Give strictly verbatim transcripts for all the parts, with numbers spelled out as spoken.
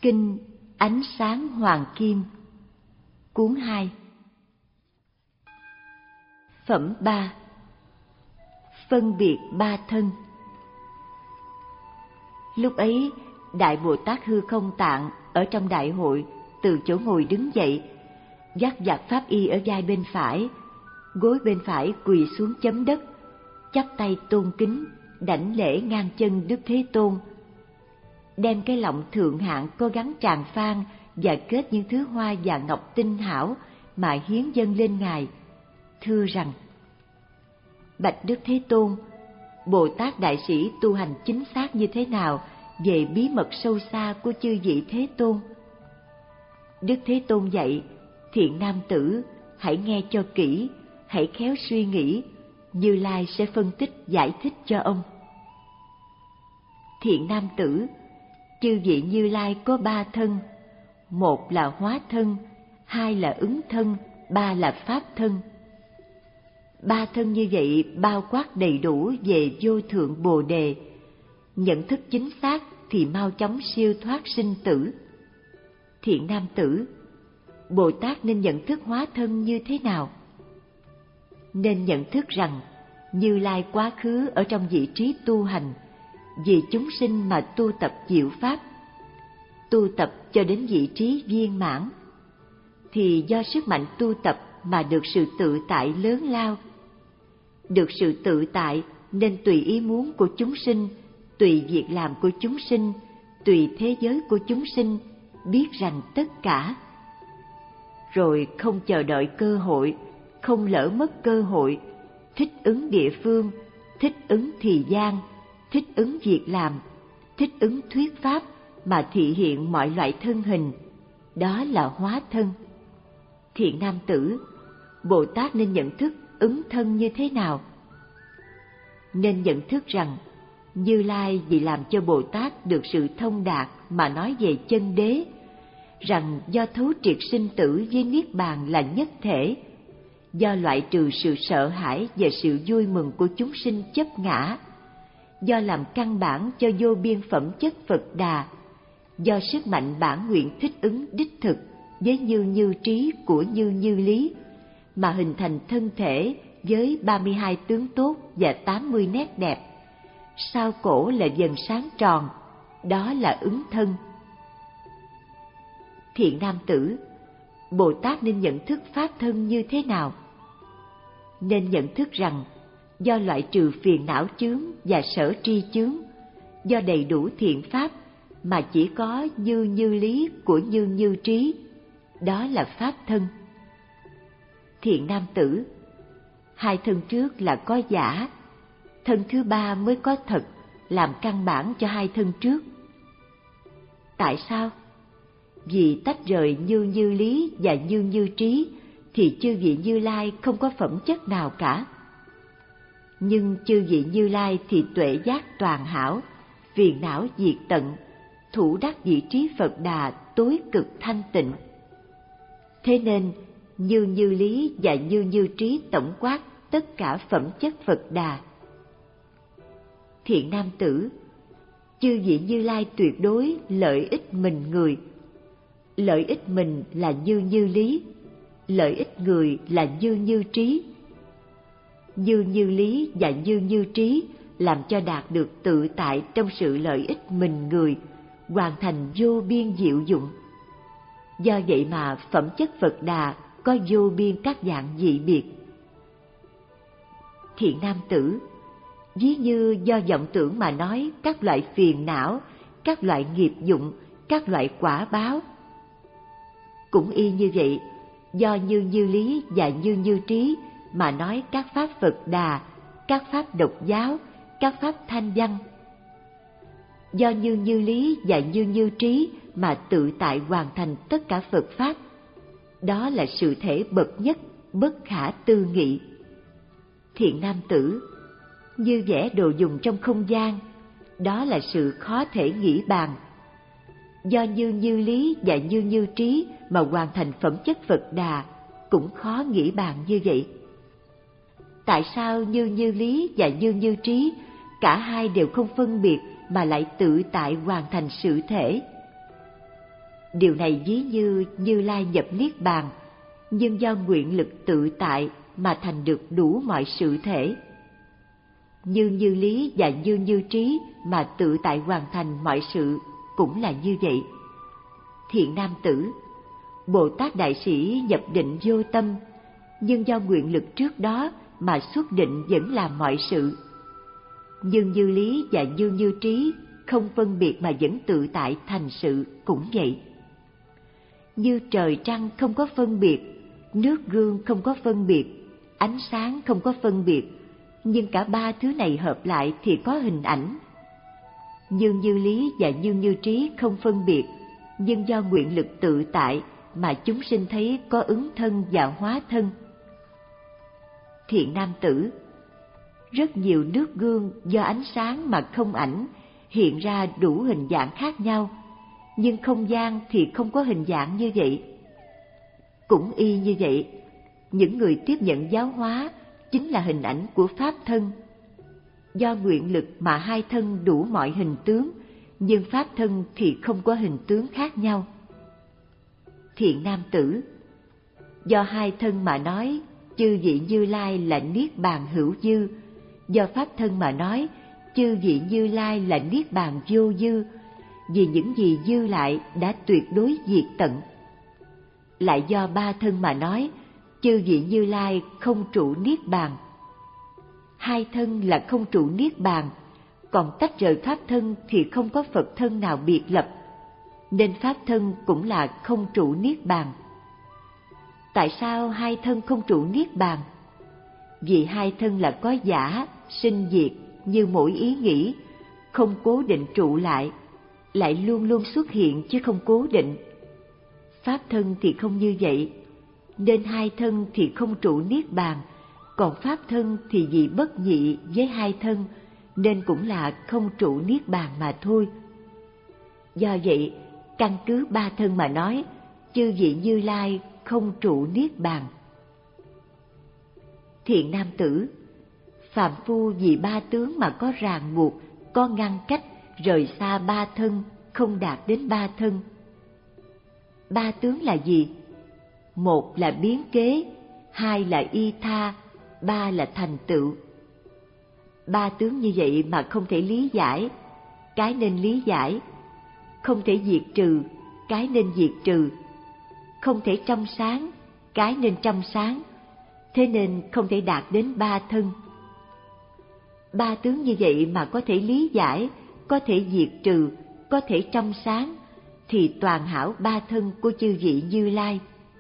Kinh Ánh Sáng Hoàng Kim. Cuốn hai. Phẩm ba. Phân biệt ba thân. Lúc ấy, Đại Bồ Tát Hư Không Tạng ở trong đại hội từ chỗ ngồi đứng dậy, dắt giặc pháp y ở vai bên phải, gối bên phải quỳ xuống chấm đất, chắp tay tôn kính, đảnh lễ ngang chân Đức Thế Tôn, đem cái lọng thượng hạng có gắn tràng phan và kết những thứ hoa và ngọc tinh hảo mà hiến dâng lên Ngài, thưa rằng: Bạch Đức Thế Tôn, Bồ Tát Đại Sĩ tu hành chính xác như thế nào về bí mật sâu xa của chư vị Thế Tôn? Đức Thế Tôn dạy: Thiện nam tử, hãy nghe cho kỹ, hãy khéo suy nghĩ, Như Lai sẽ phân tích giải thích cho ông. Thiện nam tử, chư vị Như Lai có ba thân: một là hóa thân, hai là ứng thân, ba là pháp thân. Ba thân như vậy bao quát đầy đủ về vô thượng Bồ Đề. Nhận thức chính xác thì mau chóng siêu thoát sinh tử. Thiện nam tử, Bồ Tát nên nhận thức hóa thân như thế nào? Nên nhận thức rằng Như Lai quá khứ ở trong vị trí tu hành, vì chúng sinh mà tu tập diệu pháp, tu tập cho đến vị trí viên mãn, thì do sức mạnh tu tập mà được sự tự tại lớn lao. Được sự tự tại nên tùy ý muốn của chúng sinh, tùy việc làm của chúng sinh, tùy thế giới của chúng sinh, biết rành tất cả. Rồi không chờ đợi cơ hội, không lỡ mất cơ hội, thích ứng địa phương, thích ứng thời gian, thích ứng việc làm, thích ứng thuyết pháp mà thị hiện mọi loại thân hình, đó là hóa thân. Thiện nam tử, Bồ Tát nên nhận thức ứng thân như thế nào? Nên nhận thức rằng Như Lai vì làm cho Bồ Tát được sự thông đạt mà nói về chân đế, rằng do thấu triệt sinh tử với niết bàn là nhất thể, do loại trừ sự sợ hãi và sự vui mừng của chúng sinh chấp ngã, do làm căn bản cho vô biên phẩm chất Phật Đà, do sức mạnh bản nguyện thích ứng đích thực với như như trí của như như lý, mà hình thành thân thể với ba mươi hai tướng tốt và tám mươi nét đẹp. Sau cổ là vầng sáng tròn, đó là ứng thân. Thiện nam tử, Bồ Tát nên nhận thức pháp thân như thế nào? Nên nhận thức rằng do loại trừ phiền não chướng và sở tri chướng, do đầy đủ thiện pháp mà chỉ có như như lý của như như trí, đó là pháp thân. Thiện nam tử, hai thân trước là có giả, thân thứ ba mới có thật, làm căn bản cho hai thân trước. Tại sao? Vì tách rời như như lý và như như trí thì chư vị Như Lai không có phẩm chất nào cả. Nhưng chư vị Như Lai thì tuệ giác toàn hảo, phiền não diệt tận, thủ đắc vị trí Phật Đà tối cực thanh tịnh. Thế nên như như lý và như như trí tổng quát tất cả phẩm chất Phật Đà. Thiện nam tử, chư vị Như Lai tuyệt đối lợi ích mình người. Lợi ích mình là như như lý, lợi ích người là như như trí. Như như lý và như như trí làm cho đạt được tự tại trong sự lợi ích mình người, hoàn thành vô biên diệu dụng. Do vậy mà phẩm chất Phật Đà có vô biên các dạng dị biệt. Thiện nam tử, ví như do vọng tưởng mà nói các loại phiền não, các loại nghiệp dụng, các loại quả báo. Cũng y như vậy, do như như lý và như như trí mà nói các pháp Phật Đà, các pháp độc giáo, các pháp thanh văn. Do như như lý và như như trí mà tự tại hoàn thành tất cả Phật pháp, đó là sự thể bậc nhất, bất khả tư nghị. Thiện nam tử, như vẽ đồ dùng trong không gian, đó là sự khó thể nghĩ bàn. Do như như lý và như như trí mà hoàn thành phẩm chất Phật Đà, cũng khó nghĩ bàn như vậy. Tại sao như như lý và như như trí, cả hai đều không phân biệt mà lại tự tại hoàn thành sự thể? Điều này ví như Như Lai nhập niết bàn, nhưng do nguyện lực tự tại mà thành được đủ mọi sự thể. Như Như Lý và Như Như Trí mà tự tại hoàn thành mọi sự cũng là như vậy. Thiện nam tử, Bồ Tát Đại Sĩ nhập định vô tâm, nhưng do nguyện lực trước đó mà xuất định vẫn làm mọi sự. Nhưng Như Lý và Như Như Trí không phân biệt mà vẫn tự tại thành sự cũng vậy. Như trời trăng không có phân biệt, nước gương không có phân biệt, ánh sáng không có phân biệt, nhưng cả ba thứ này hợp lại thì có hình ảnh. Như Như Lý và Như Như Trí không phân biệt, nhưng do nguyện lực tự tại mà chúng sinh thấy có ứng thân và hóa thân. Thiện nam tử, rất nhiều nước gương do ánh sáng mà không ảnh hiện ra đủ hình dạng khác nhau, nhưng không gian thì không có hình dạng như vậy. Cũng y như vậy, những người tiếp nhận giáo hóa chính là hình ảnh của pháp thân. Do nguyện lực mà hai thân đủ mọi hình tướng, nhưng pháp thân thì không có hình tướng khác nhau. Thiện nam tử, do hai thân mà nói, chư vị Như Lai là niết bàn hữu dư, do pháp thân mà nói, chư vị Như Lai là niết bàn vô dư, vì những gì dư lại đã tuyệt đối diệt tận. Lại do ba thân mà nói, chư vị Như Lai không trụ niết bàn. Hai thân là không trụ niết bàn, còn tách rời pháp thân thì không có Phật thân nào biệt lập, nên pháp thân cũng là không trụ niết bàn. Tại sao hai thân không trụ niết bàn? Vì hai thân là có giả, sinh diệt như mỗi ý nghĩ, không cố định trụ lại, lại luôn luôn xuất hiện chứ không cố định. Pháp thân thì không như vậy, nên hai thân thì không trụ niết bàn, còn pháp thân thì vì bất nhị với hai thân nên cũng là không trụ niết bàn mà thôi. Do vậy, căn cứ ba thân mà nói, chư vị Như Lai không trụ niết bàn. Thiện nam tử, phàm phu vì ba tướng mà có ràng buộc, có ngăn cách, rời xa ba thân, không đạt đến ba thân. Ba tướng là gì? Một là biến kế, hai là y tha, ba là thành tựu. Ba tướng như vậy mà không thể lý giải, cái nên lý giải. Không thể diệt trừ, cái nên diệt trừ. Không thể trong sáng, cái nên trong sáng. Thế nên không thể đạt đến ba thân. Ba tướng như vậy mà có thể lý giải, có thể diệt trừ, có thể trong sáng, thì toàn hảo ba thân của chư vị Như Lai.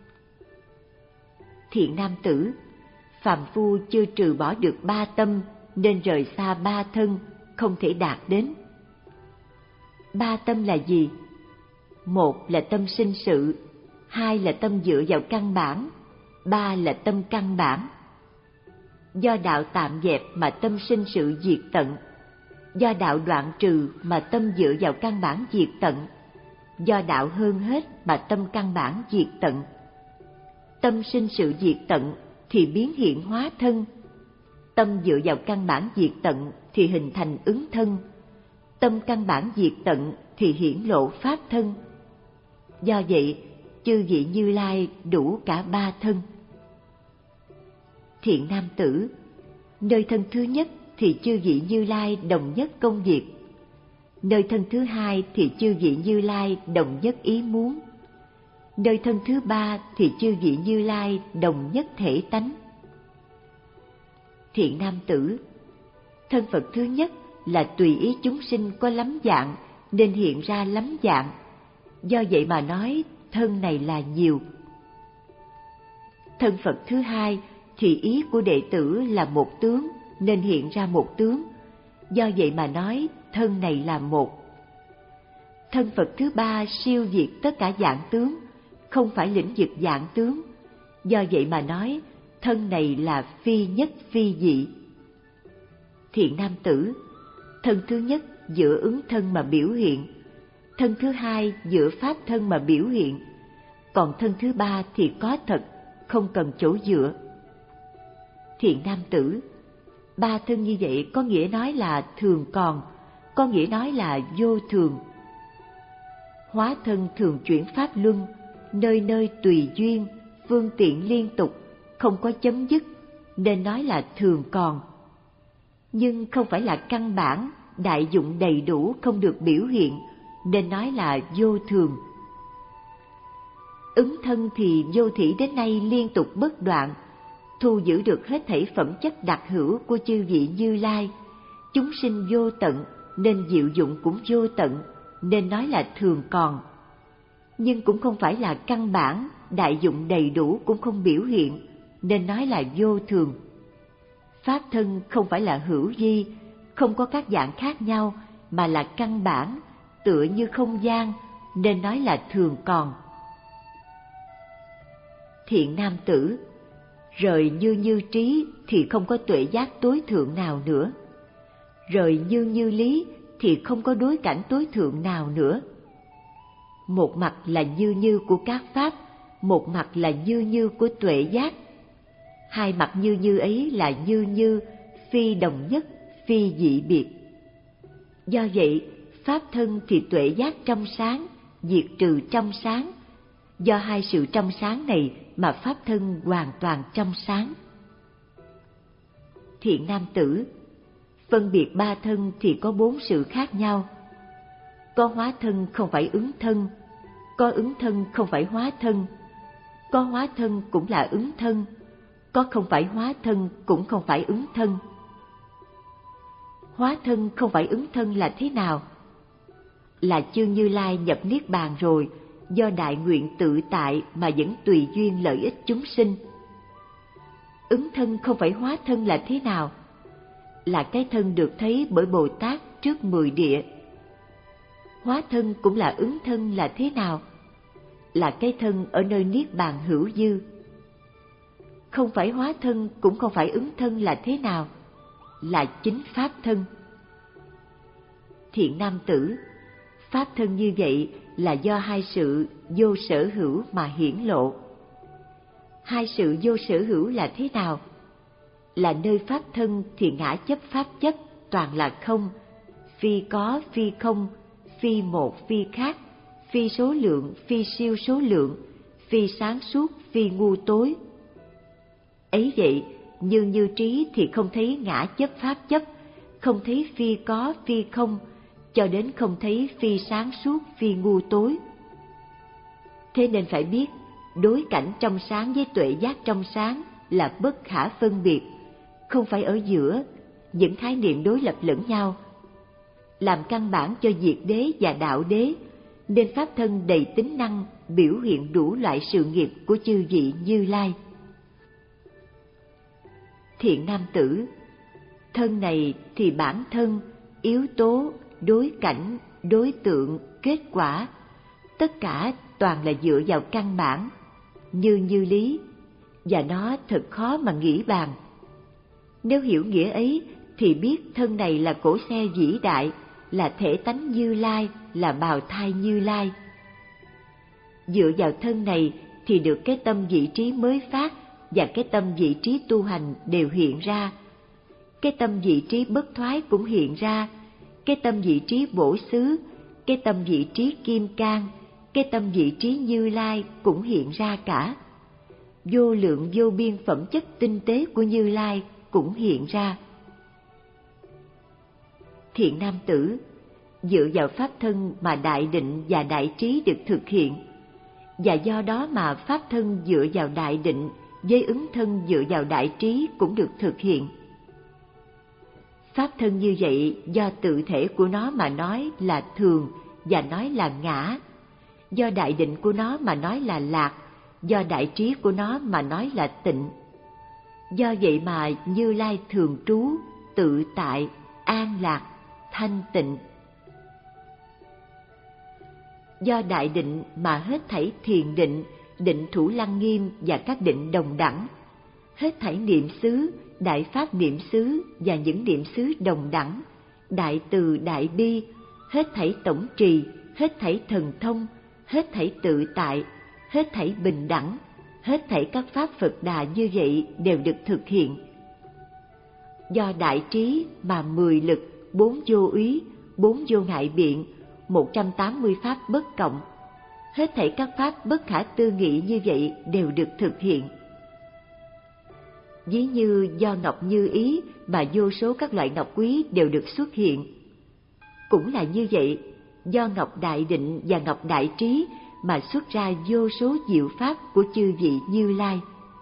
Thiện nam tử, phàm phu chưa trừ bỏ được ba tâm nên rời xa ba thân, không thể đạt đến. Ba tâm là gì? Một là tâm sinh sự, hai là tâm dựa vào căn bản, ba là tâm căn bản. Do đạo tạm dẹp mà tâm sinh sự diệt tận, do đạo đoạn trừ mà tâm dựa vào căn bản diệt tận, do đạo hơn hết mà tâm căn bản diệt tận. Tâm sinh sự diệt tận thì biến hiện hóa thân, tâm dựa vào căn bản diệt tận thì hình thành ứng thân, tâm căn bản diệt tận thì hiển lộ pháp thân. Do vậy, chư vị Như Lai đủ cả ba thân. Thiện nam tử, nơi thân thứ nhất thì chư vị Như Lai đồng nhất công việc, nơi thân thứ hai thì chư vị Như Lai đồng nhất ý muốn, nơi thân thứ ba thì chư vị Như Lai đồng nhất thể tánh. Thiện nam tử, thân Phật thứ nhất là tùy ý chúng sinh có lắm dạng nên hiện ra lắm dạng, do vậy mà nói thân này là nhiều. Thân Phật thứ hai thì ý của đệ tử là một tướng nên hiện ra một tướng, do vậy mà nói thân này là một. Thân Phật thứ ba siêu diệt tất cả dạng tướng, không phải lĩnh vực dạng tướng, do vậy mà nói thân này là phi nhất phi dị. Thiện nam tử, thân thứ nhất dựa ứng thân mà biểu hiện, thân thứ hai dựa pháp thân mà biểu hiện, còn thân thứ ba thì có thật, không cần chỗ dựa. Thiện nam tử, ba thân như vậy có nghĩa nói là thường còn, có nghĩa nói là vô thường. Hóa thân thường chuyển pháp luân, nơi nơi tùy duyên, phương tiện liên tục, không có chấm dứt, nên nói là thường còn. Nhưng không phải là căn bản, đại dụng đầy đủ không được biểu hiện, nên nói là vô thường. Ứng thân thì vô thỉ đến nay liên tục bất đoạn, thu giữ được hết thảy phẩm chất đặc hữu của chư vị Như Lai. Chúng sinh vô tận, nên diệu dụng cũng vô tận, nên nói là thường còn. Nhưng cũng không phải là căn bản, đại dụng đầy đủ cũng không biểu hiện, nên nói là vô thường. Pháp thân không phải là hữu vi, không có các dạng khác nhau, mà là căn bản, tựa như không gian, nên nói là thường còn. Thiện nam tử, rời như như trí thì không có tuệ giác tối thượng nào nữa. Rời như như lý thì không có đối cảnh tối thượng nào nữa. Một mặt là như như của các pháp, một mặt là như như của tuệ giác. Hai mặt như như ấy là như như, phi đồng nhất, phi dị biệt. Do vậy, pháp thân thì tuệ giác trong sáng, diệt trừ trong sáng. Do hai sự trong sáng này mà pháp thân hoàn toàn trong sáng. Thiện nam tử, phân biệt ba thân thì có bốn sự khác nhau. Có hóa thân không phải ứng thân, có ứng thân không phải hóa thân, có hóa thân cũng là ứng thân, có không phải hóa thân cũng không phải ứng thân. Hóa thân không phải ứng thân là thế nào? Là chư Như Lai nhập Niết Bàn rồi, do đại nguyện tự tại mà vẫn tùy duyên lợi ích chúng sinh. Ứng thân không phải hóa thân là thế nào? Là cái thân được thấy bởi Bồ Tát trước mười địa. Hóa thân cũng là ứng thân là thế nào? Là cái thân ở nơi Niết Bàn hữu dư. Không phải hóa thân cũng không phải ứng thân là thế nào? Là chính pháp thân. Thiện nam tử, pháp thân như vậy là do hai sự vô sở hữu mà hiển lộ. Hai sự vô sở hữu là thế nào? Là nơi pháp thân thì ngã chấp pháp chấp toàn là không, phi có phi không, phi một phi khác, phi số lượng phi siêu số lượng, phi sáng suốt phi ngu tối. Ấy vậy, như như trí thì không thấy ngã chấp pháp chấp, không thấy phi có phi không, cho đến không thấy phi sáng suốt phi ngu tối. Thế nên phải biết, đối cảnh trong sáng với tuệ giác trong sáng là bất khả phân biệt, không phải ở giữa, những khái niệm đối lập lẫn nhau. Làm căn bản cho diệt đế và đạo đế, nên pháp thân đầy tính năng biểu hiện đủ loại sự nghiệp của chư vị Như Lai. Thiện nam tử, thân này thì bản thân, yếu tố, đối cảnh, đối tượng, kết quả, tất cả toàn là dựa vào căn bản, như như lý, và nó thật khó mà nghĩ bàn. Nếu hiểu nghĩa ấy thì biết thân này là cỗ xe vĩ đại, là thể tánh Như Lai, là bào thai Như Lai. Dựa vào thân này thì được cái tâm vị trí mới phát và cái tâm vị trí tu hành đều hiện ra. Cái tâm vị trí bất thoái cũng hiện ra, cái tâm vị trí bổ xứ, cái tâm vị trí kim cang, cái tâm vị trí Như Lai cũng hiện ra cả. Vô lượng vô biên phẩm chất tinh tế của Như Lai cũng hiện ra. Thiện nam tử, dựa vào pháp thân mà đại định và đại trí được thực hiện, và do đó mà pháp thân dựa vào đại định với ứng thân dựa vào đại trí cũng được thực hiện. Pháp thân như vậy do tự thể của nó mà nói là thường và nói là ngã, do đại định của nó mà nói là lạc, do đại trí của nó mà nói là tịnh. Do vậy mà Như Lai thường trú, tự tại, an lạc, thanh tịnh. Do đại định mà hết thảy thiền định, định thủ lăng nghiêm và các định đồng đẳng, hết thảy niệm xứ, đại pháp niệm xứ và những niệm xứ đồng đẳng, đại từ đại bi, hết thảy tổng trì, hết thảy thần thông, hết thảy tự tại, hết thảy bình đẳng, hết thảy các pháp Phật Đà như vậy đều được thực hiện. Do đại trí mà mười lực, bốn vô úy, bốn vô ngại biện, một trăm tám mươi pháp bất cộng. Hết thảy các pháp bất khả tư nghị như vậy đều được thực hiện. Ví như do ngọc như ý mà vô số các loại ngọc quý đều được xuất hiện. Cũng là như vậy, do ngọc đại định và ngọc đại trí mà xuất ra vô số diệu pháp của chư vị Như Lai.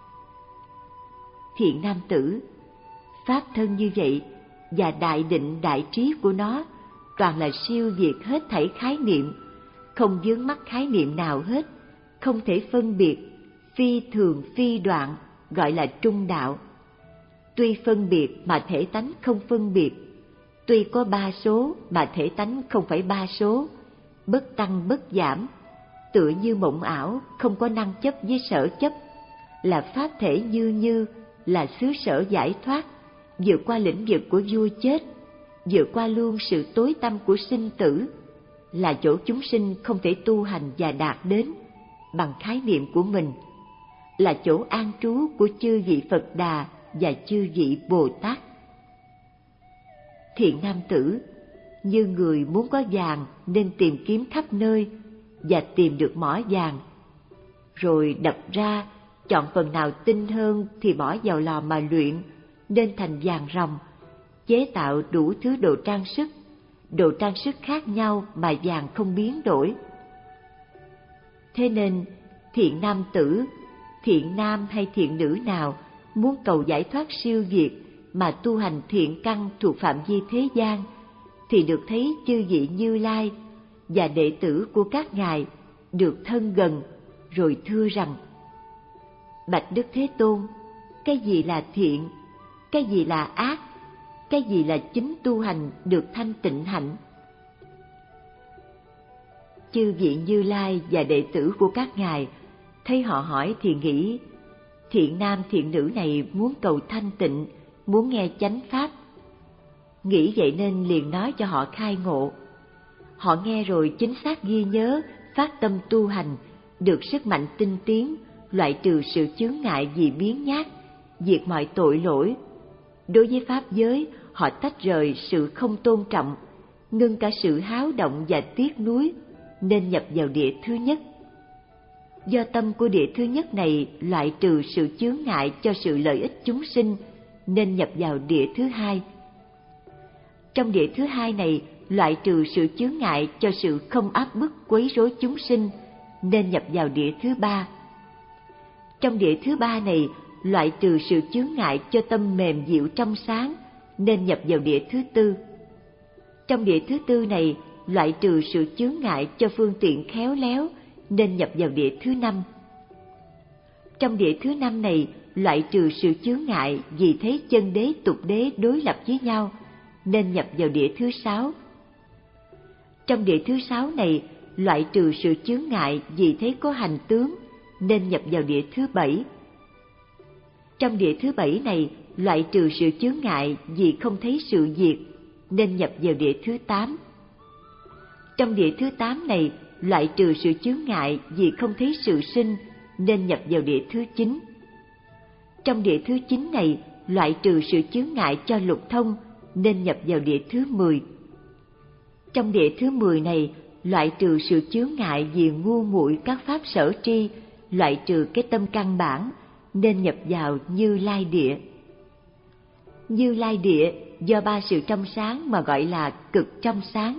Thiện nam tử, pháp thân như vậy và đại định đại trí của nó toàn là siêu việt hết thảy khái niệm, không vướng mắc khái niệm nào hết, không thể phân biệt, phi thường phi đoạn, gọi là trung đạo. Tuy phân biệt mà thể tánh không phân biệt, tuy có ba số mà thể tánh không phải ba số, bất tăng bất giảm, tựa như mộng ảo, không có năng chấp với sở chấp, là pháp thể như như, là xứ sở giải thoát, vượt qua lĩnh vực của vui chết, vượt qua luôn sự tối tăm của sinh tử, là chỗ chúng sinh không thể tu hành và đạt đến bằng khái niệm của mình, là chỗ an trú của chư vị Phật Đà và chư vị Bồ Tát. Thiện nam tử, như người muốn có vàng nên tìm kiếm khắp nơi và tìm được mỏ vàng, rồi đập ra, chọn phần nào tinh hơn thì bỏ vào lò mà luyện, nên thành vàng ròng, chế tạo đủ thứ đồ trang sức, đồ trang sức khác nhau mà vàng không biến đổi. Thế nên, thiện nam tử, thiện nam hay thiện nữ nào muốn cầu giải thoát siêu việt mà tu hành thiện căn thuộc phạm vi thế gian, thì được thấy chư vị Như Lai và đệ tử của các ngài được thân gần, rồi thưa rằng: Bạch Đức Thế Tôn, cái gì là thiện, cái gì là ác, cái gì là chính tu hành được thanh tịnh hạnh? Chư vị Như Lai và đệ tử của các ngài thấy họ hỏi thì nghĩ, thiện nam thiện nữ này muốn cầu thanh tịnh, muốn nghe chánh pháp. Nghĩ vậy nên liền nói cho họ khai ngộ. Họ nghe rồi chính xác ghi nhớ, phát tâm tu hành, được sức mạnh tinh tiến, loại trừ sự chướng ngại vì biến nhát, diệt mọi tội lỗi. Đối với pháp giới, họ tách rời sự không tôn trọng, ngưng cả sự háo động và tiếc nuối, nên nhập vào địa thứ nhất. Do tâm của địa thứ nhất này loại trừ sự chướng ngại cho sự lợi ích chúng sinh, nên nhập vào địa thứ hai. Trong địa thứ hai này loại trừ sự chướng ngại cho sự không áp bức quấy rối chúng sinh, nên nhập vào địa thứ ba. Trong địa thứ ba này loại trừ sự chướng ngại cho tâm mềm dịu trong sáng, nên nhập vào địa thứ tư. Trong địa thứ tư này loại trừ sự chướng ngại cho phương tiện khéo léo, nên nhập vào địa thứ năm. Trong địa thứ năm này loại trừ sự chướng ngại vì thấy chân đế tục đế đối lập với nhau, nên nhập vào địa thứ sáu. Trong địa thứ sáu này loại trừ sự chướng ngại vì thấy có hành tướng, nên nhập vào địa thứ bảy. Trong địa thứ bảy này loại trừ sự chướng ngại vì không thấy sự diệt, nên nhập vào địa thứ tám. Trong địa thứ tám này loại trừ sự chướng ngại vì không thấy sự sinh, nên nhập vào địa thứ chín. Trong địa thứ chín này loại trừ sự chướng ngại cho lục thông, nên nhập vào địa thứ mười. Trong địa thứ mười này loại trừ sự chướng ngại vì ngu muội các pháp sở tri, loại trừ cái tâm căn bản, nên nhập vào Như Lai địa. Như Lai địa do ba sự trong sáng mà gọi là cực trong sáng.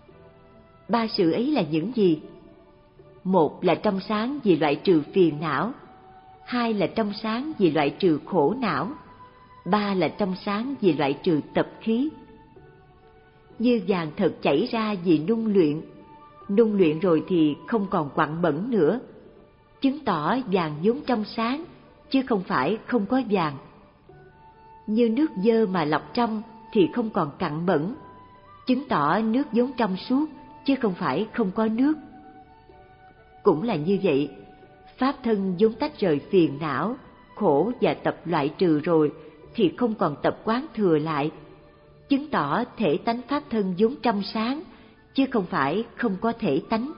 Ba sự ấy là những gì? Một là trong sáng vì loại trừ phiền não, hai là trong sáng vì loại trừ khổ não, ba là trong sáng vì loại trừ tập khí. Như vàng thật chảy ra vì nung luyện, nung luyện rồi thì không còn quặn bẩn nữa, chứng tỏ vàng vốn trong sáng, chứ không phải không có vàng. Như nước dơ mà lọc trong thì không còn cặn bẩn, chứng tỏ nước vốn trong suốt, chứ không phải không có nước. Cũng là như vậy, pháp thân vốn tách rời phiền não, khổ và tập loại trừ rồi thì không còn tập quán thừa lại, chứng tỏ thể tánh pháp thân vốn trong sáng, chứ không phải không có thể tánh.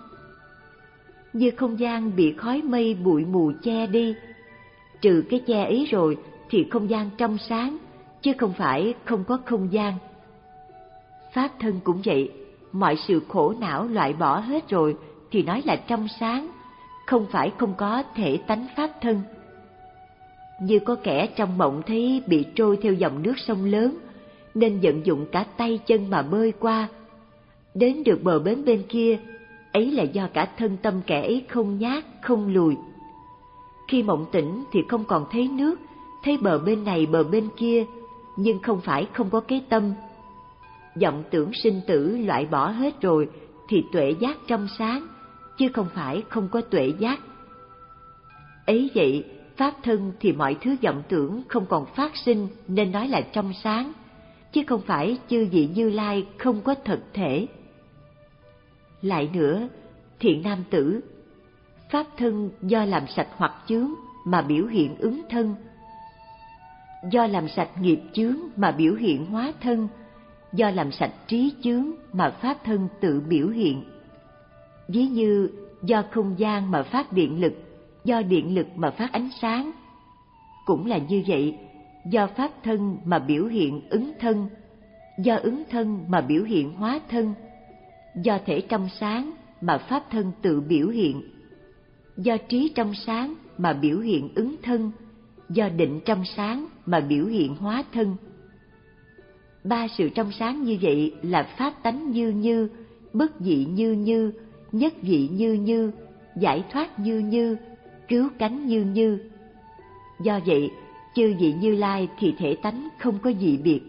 Như không gian bị khói mây bụi mù che đi, trừ cái che ấy rồi thì không gian trong sáng, chứ không phải không có không gian. Pháp thân cũng vậy, mọi sự khổ não loại bỏ hết rồi thì nói là trong sáng, không phải không có thể tánh pháp thân. Như có kẻ trong mộng thấy bị trôi theo dòng nước sông lớn, nên vận dụng cả tay chân mà bơi qua. Đến được bờ bến bên kia, ấy là do cả thân tâm kẻ ấy không nhát, không lùi. Khi mộng tỉnh thì không còn thấy nước, thấy bờ bên này bờ bên kia, nhưng không phải không có cái tâm. Vọng tưởng sinh tử loại bỏ hết rồi thì tuệ giác trong sáng, chứ không phải không có tuệ giác. Ấy vậy, pháp thân thì mọi thứ vọng tưởng không còn phát sinh nên nói là trong sáng, chứ không phải chư vị Như Lai không có thực thể. Lại nữa, thiện nam tử, pháp thân do làm sạch hoặc chướng mà biểu hiện ứng thân, do làm sạch nghiệp chướng mà biểu hiện hóa thân, do làm sạch trí chướng mà pháp thân tự biểu hiện. Ví như do không gian mà phát điện lực, do điện lực mà phát ánh sáng. Cũng là như vậy, do pháp thân mà biểu hiện ứng thân, do ứng thân mà biểu hiện hóa thân, do thể trong sáng mà pháp thân tự biểu hiện, do trí trong sáng mà biểu hiện ứng thân, do định trong sáng mà biểu hiện hóa thân. Ba sự trong sáng như vậy là pháp tánh như như, bất dị như như, nhất dị như như, giải thoát như như, cứu cánh như như. Do vậy, chư vị Như Lai thì thể tánh không có dị biệt.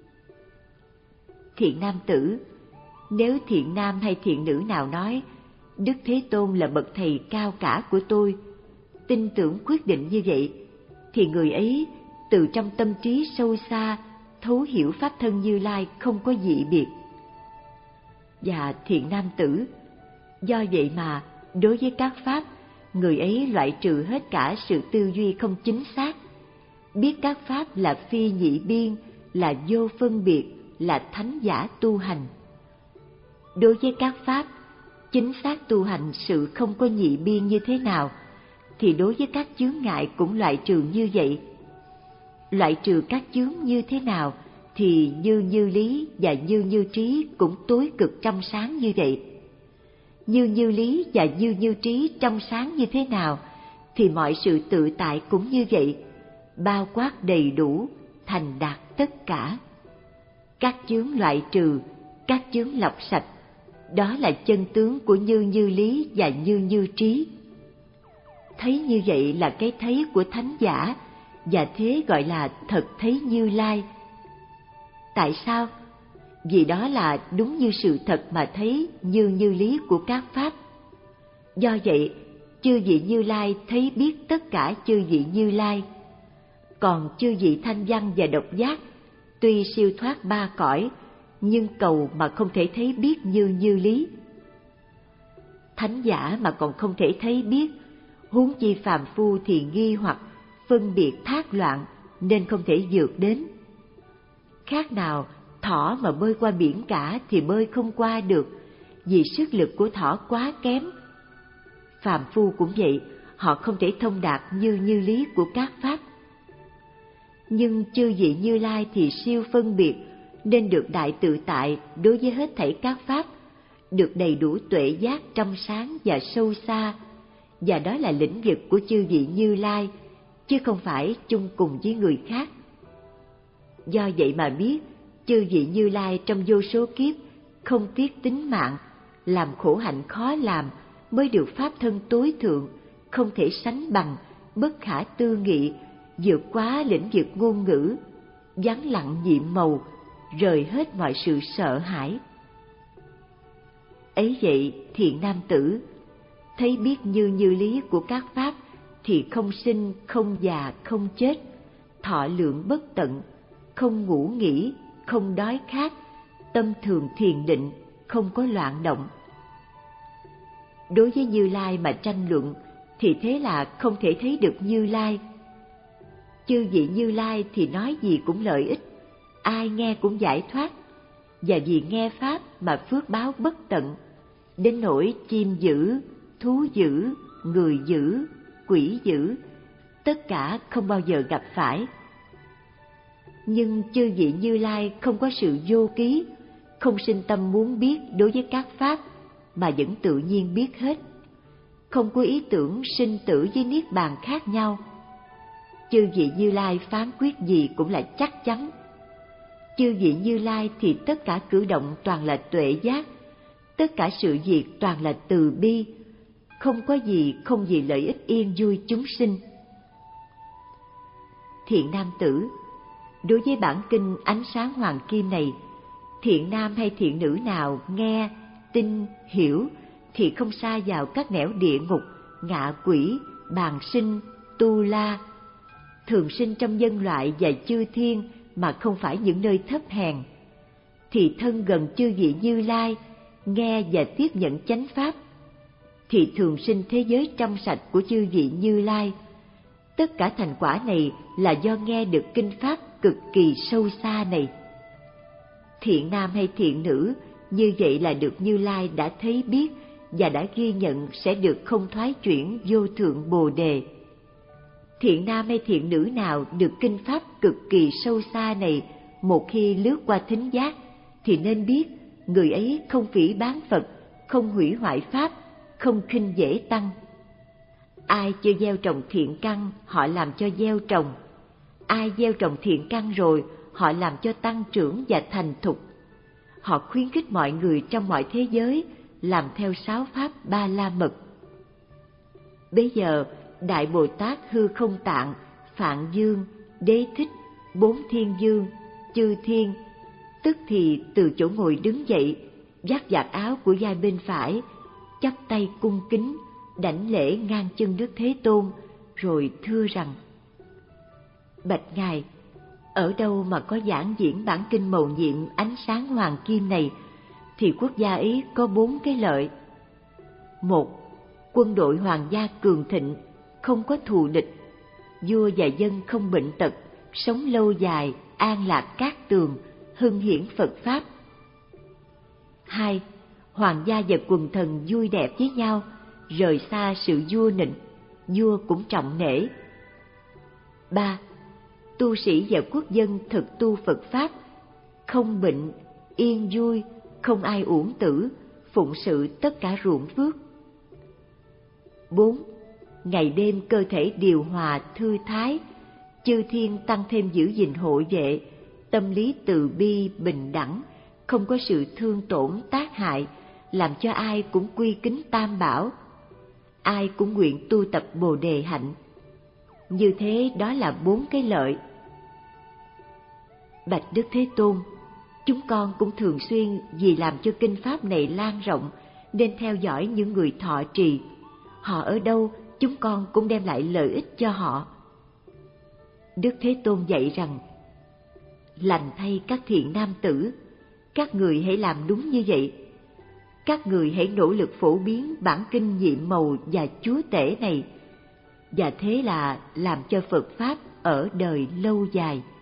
Thiện nam tử, nếu thiện nam hay thiện nữ nào nói Đức Thế Tôn là bậc thầy cao cả của tôi, tin tưởng quyết định như vậy, thì người ấy từ trong tâm trí sâu xa thấu hiểu pháp thân Như Lai không có dị biệt. Và thiện nam tử, do vậy mà đối với các pháp, người ấy loại trừ hết cả sự tư duy không chính xác, biết các pháp là phi nhị biên, là vô phân biệt, là thánh giả tu hành. Đối với các pháp, chính xác tu hành sự không có nhị biên như thế nào, thì đối với các chướng ngại cũng loại trừ như vậy. Loại trừ các chướng như thế nào, thì như như lý và như như trí cũng tối cực trong sáng như vậy. Như như lý và như như trí trong sáng như thế nào, thì mọi sự tự tại cũng như vậy, bao quát đầy đủ, thành đạt tất cả. Các chướng loại trừ, các chướng lọc sạch, đó là chân tướng của như như lý và như như trí. Thấy như vậy là cái thấy của thánh giả, và thế gọi là thật thấy Như Lai. Tại sao? Vì đó là đúng như sự thật mà thấy như như lý của các pháp. Do vậy, chư vị Như Lai thấy biết tất cả chư vị Như Lai. Còn chư vị thanh văn và độc giác, tuy siêu thoát ba cõi, nhưng cầu mà không thể thấy biết như như lý. Thánh giả mà còn không thể thấy biết, huống chi phàm phu thì nghi hoặc, phân biệt thác loạn, nên không thể vượt đến. Khác nào thỏ mà bơi qua biển cả thì bơi không qua được, vì sức lực của thỏ quá kém. Phàm phu cũng vậy, họ không thể thông đạt như như lý của các pháp. Nhưng chư vị Như Lai thì siêu phân biệt, nên được đại tự tại đối với hết thảy các pháp, được đầy đủ tuệ giác trong sáng và sâu xa, và đó là lĩnh vực của chư vị Như Lai, chứ không phải chung cùng với người khác. Do vậy mà biết, chư vị Như Lai trong vô số kiếp không tiếc tính mạng, làm khổ hạnh khó làm, mới được pháp thân tối thượng, không thể sánh bằng, bất khả tư nghị, vượt quá lĩnh vực ngôn ngữ, vắng lặng nhiệm màu, rời hết mọi sự sợ hãi. Ấy vậy, thiện nam tử, thấy biết như như lý của các pháp thì không sinh, không già, không chết, thọ lượng bất tận, không ngủ nghỉ, không đói khát, tâm thường thiền định, không có loạn động. Đối với Như Lai mà tranh luận thì thế là không thể thấy được Như Lai. Chư vị Như Lai thì nói gì cũng lợi ích, ai nghe cũng giải thoát, và vì nghe pháp mà phước báo bất tận, đến nỗi chim dữ, thú dữ, người dữ, quỷ dữ, tất cả không bao giờ gặp phải. Nhưng chư vị Như Lai không có sự vô ký, không sinh tâm muốn biết đối với các pháp, mà vẫn tự nhiên biết hết. Không có ý tưởng sinh tử với niết bàn khác nhau. Chư vị Như Lai phán quyết gì cũng là chắc chắn. Chư vị Như Lai thì tất cả cử động toàn là tuệ giác, tất cả sự việc toàn là từ bi, không có gì không vì lợi ích yên vui chúng sinh. Thiện nam tử, đối với bản kinh Ánh Sáng Hoàng Kim này, thiện nam hay thiện nữ nào nghe, tin, hiểu thì không sa vào các nẻo địa ngục, ngạ quỷ, bàn sinh, tu la, thường sinh trong nhân loại và chư thiên mà không phải những nơi thấp hèn, thì thân gần chư vị Như Lai, nghe và tiếp nhận chánh pháp, thì thường sinh thế giới trong sạch của chư vị Như Lai. Tất cả thành quả này là do nghe được kinh pháp cực kỳ sâu xa này. Thiện nam hay thiện nữ, như vậy là được Như Lai đã thấy biết và đã ghi nhận sẽ được không thoái chuyển vô thượng Bồ Đề. Thiện nam hay thiện nữ nào được kinh pháp cực kỳ sâu xa này một khi lướt qua thính giác, thì nên biết người ấy không phỉ báng Phật, không hủy hoại pháp, không khinh dễ tăng. Ai chưa gieo trồng thiện căn, họ làm cho gieo trồng. Ai gieo trồng thiện căn rồi, họ làm cho tăng trưởng và thành thục. Họ khuyến khích mọi người trong mọi thế giới làm theo sáu pháp Ba La Mật. Bây giờ, Đại Bồ Tát Hư Không Tạng, Phạn Dương, Đế Thích, Bốn Thiên Dương, Chư Thiên, tức thì từ chỗ ngồi đứng dậy, vác vạt áo của vai bên phải, chắp tay cung kính, đảnh lễ ngang chân Đức Thế Tôn, rồi thưa rằng: Bạch Ngài, ở đâu mà có giảng diễn bản kinh mầu nhiệm Ánh Sáng Hoàng Kim này, thì quốc gia ấy có bốn cái lợi. Một, quân đội hoàng gia cường thịnh, không có thù địch, vua và dân không bệnh tật, sống lâu dài, an lạc cát tường, hưng hiển Phật Pháp. Hai, hoàng gia và quần thần vui đẹp với nhau, rời xa sự vua nịnh, vua cũng trọng nể. Ba, tu sĩ và quốc dân thực tu Phật Pháp, không bệnh, yên vui, không ai uổng tử, phụng sự tất cả ruộng phước. Bốn, ngày đêm cơ thể điều hòa thư thái, chư thiên tăng thêm giữ gìn hộ vệ, tâm lý từ bi bình đẳng, không có sự thương tổn tác hại, làm cho ai cũng quy kính Tam Bảo, ai cũng nguyện tu tập Bồ Đề hạnh. Như thế đó là bốn cái lợi. Bạch Đức Thế Tôn, chúng con cũng thường xuyên vì làm cho kinh pháp này lan rộng nên theo dõi những người thọ trì. Họ ở đâu, chúng con cũng đem lại lợi ích cho họ. Đức Thế Tôn dạy rằng: Lành thay các thiện nam tử, các người hãy làm đúng như vậy. Các người hãy nỗ lực phổ biến bản kinh nhiệm màu và chúa tể này, và thế là làm cho Phật Pháp ở đời lâu dài.